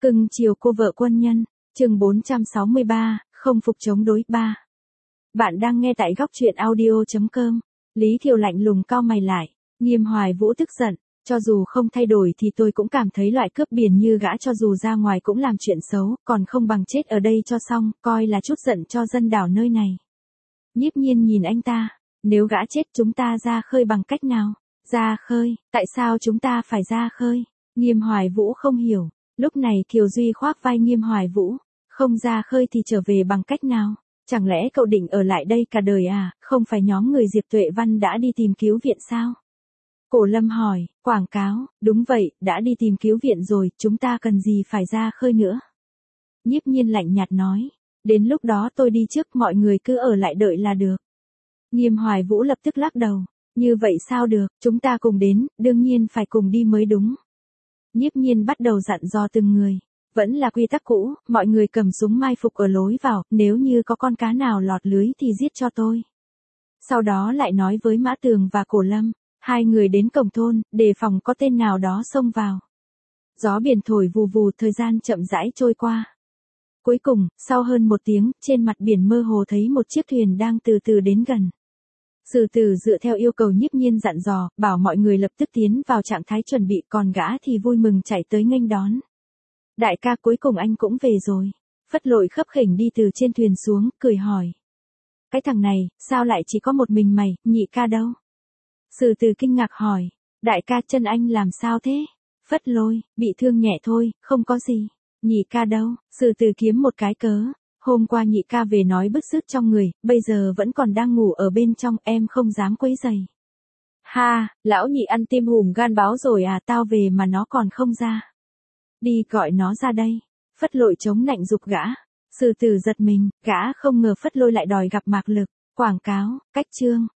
Cưng chiều cô vợ quân nhân, chương 463, không phục chống đối 3. Bạn đang nghe tại góc truyện audio.com. Lý Thiều lạnh lùng cau mày lại, Nghiêm Hoài Vũ tức giận, cho dù không thay đổi thì tôi cũng cảm thấy loại cướp biển như gã cho dù ra ngoài cũng làm chuyện xấu, còn không bằng chết ở đây cho xong, coi là chút giận cho dân đảo nơi này. Nhiếp Nhiên nhìn anh ta, nếu gã chết chúng ta ra khơi bằng cách nào? Ra khơi, tại sao chúng ta phải ra khơi? Nghiêm Hoài Vũ không hiểu. Lúc này Kiều Duy khoác vai Nghiêm Hoài Vũ, không ra khơi thì trở về bằng cách nào? Chẳng lẽ cậu định ở lại đây cả đời à, không phải nhóm người Diệp Tuệ Văn đã đi tìm cứu viện sao? Cổ Lâm hỏi, quảng cáo, đúng vậy, đã đi tìm cứu viện rồi, chúng ta cần gì phải ra khơi nữa? Nhiếp Nhiên lạnh nhạt nói, đến lúc đó tôi đi trước, mọi người cứ ở lại đợi là được. Nghiêm Hoài Vũ lập tức lắc đầu, như vậy sao được, chúng ta cùng đến, đương nhiên phải cùng đi mới đúng. Nhiếp Nhiên bắt đầu dặn dò từng người, vẫn là quy tắc cũ, mọi người cầm súng mai phục ở lối vào, nếu như có con cá nào lọt lưới thì giết cho tôi. Sau đó lại nói với Mã Tường và Cổ Lâm, hai người đến cổng thôn, đề phòng có tên nào đó xông vào. Gió biển thổi vù vù, thời gian chậm rãi trôi qua. Cuối cùng, sau hơn 1 tiếng, trên mặt biển mơ hồ thấy một chiếc thuyền đang từ từ đến gần. Sử Tử dựa theo yêu cầu Nhiếp Nhiên dặn dò, bảo mọi người lập tức tiến vào trạng thái chuẩn bị, còn gã thì vui mừng chạy tới nghênh đón. Đại ca, cuối cùng anh cũng về rồi. Phất Lội khấp khểnh đi từ trên thuyền xuống, cười hỏi. Cái thằng này, sao lại chỉ có một mình mày, nhị ca đâu? Sử Tử kinh ngạc hỏi. Đại ca, chân anh làm sao thế? Phất Lôi, bị thương nhẹ thôi, không có gì. Nhị ca đâu? Sử Tử kiếm một cái cớ. Hôm qua nhị ca về nói bứt rứt trong người, bây giờ vẫn còn đang ngủ ở bên trong, em không dám quấy rầy. Ha, lão nhị ăn tim hùm gan báo rồi à, tao về mà nó còn không ra. Đi gọi nó ra đây. Phất Lội chống nạnh giục gã. Sử Tử giật mình, gã không ngờ Phất Lôi lại đòi gặp Mạc Lực. Quảng cáo, cách chương,